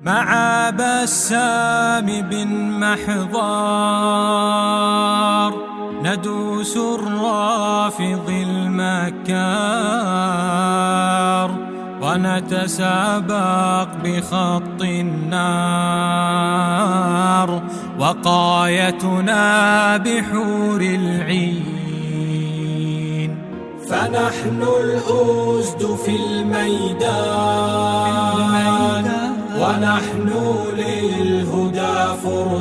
مع بسام بن محضار ندوس الرافض المكار ونتسابق بخط النار وقايتنا بحور العين. فنحن الأسد في الميدان ونحن للهدى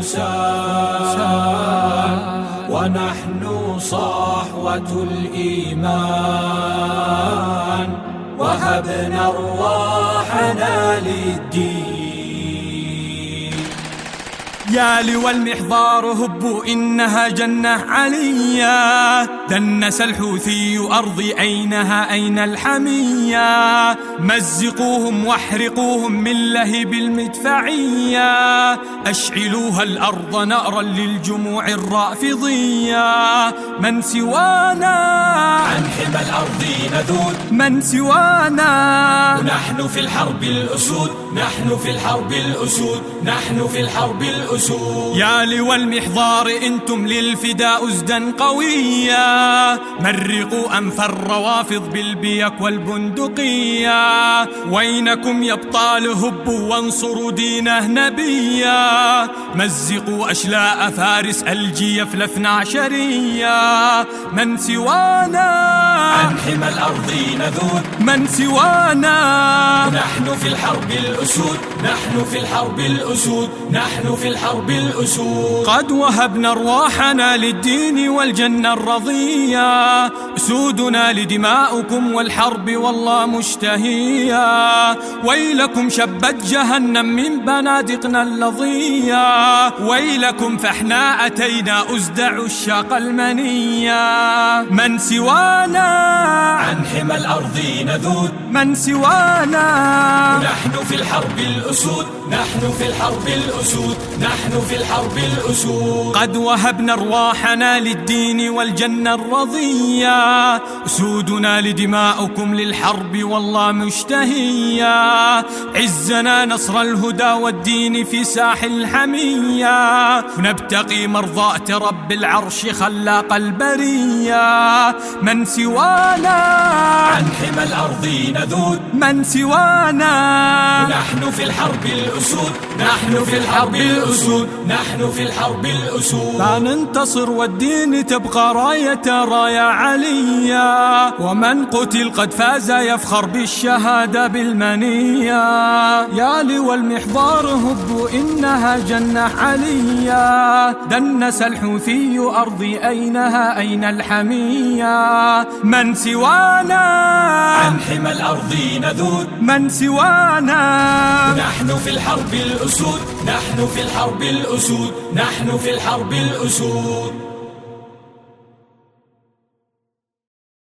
فرسان ونحن صحوة الإيمان وهبنا أرواحنا للدين. يا لوى المحضار هبوا إنها جنة عليا، دنس الحوثي أرضي أينها أين الحمية، مزقوهم واحرقوهم من لهب المدفعية، أشعلوها الأرض نارا للجموع الرافضية. من سوانا عن حمى الأرض نذود، من سوانا ونحن في الحرب الأسود، نحن في الحرب الأسود، نحن في الحرب الأسود. يا لوى المحضار انتم للفداء أسدا قوية، مرقوا أنف الروافض بالبيك والبندقية. وينكم يا ابطال هبوا وانصروا دينه نبيا، مزقوا أشلاء فارس الجيف الاثنى عشرية. من سوانا عن حمى الأرض نذود، من سوانا نحن في الحرب الأسود، نحن في الحرب الأسود، نحن في الحرب الأسود. قد وهبنا أرواحنا للدين والجنة الرضية، أسودنا لدماؤكم والحرب والله مشتهية. ويلكم شبت جهنم من بنادقنا اللظية، ويلكم فاحنا أتينا أسد عشاق المنية. من سوانا عن حمى الأرض نذود، من سوانا نحن في الحرب الأسود، نحن في الحرب الأسود، نحن في الحرب الأسود. قد وهبنا أرواحنا للدين والجنة الرضية، أسودنا لدماؤكم للحرب والله مشتهية. عزنا نصر الهدى والدين في ساح الحمية، ونبتقي مرضاة رب العرش خلاق البرية. من سوانا عن حمى الأرض نذود، من سوانا نحن في الحرب الأسود، نحن في الحرب الأسود، نحن في الحرب الأسود. لا ننتصر والدين تبقى راية راية عليا، ومن قتل قد فاز يفخر بالشهادة بالمنية. يا لوى المحضار هبوا إنها جنة عليا، دنس الحوثي أرضي أينها أين الحمية. من سوانا عن حمى الأرض نذود، من سوانا نحن في الحرب الأسود، نحن في الحرب الأسود، نحن في الحرب الأسود.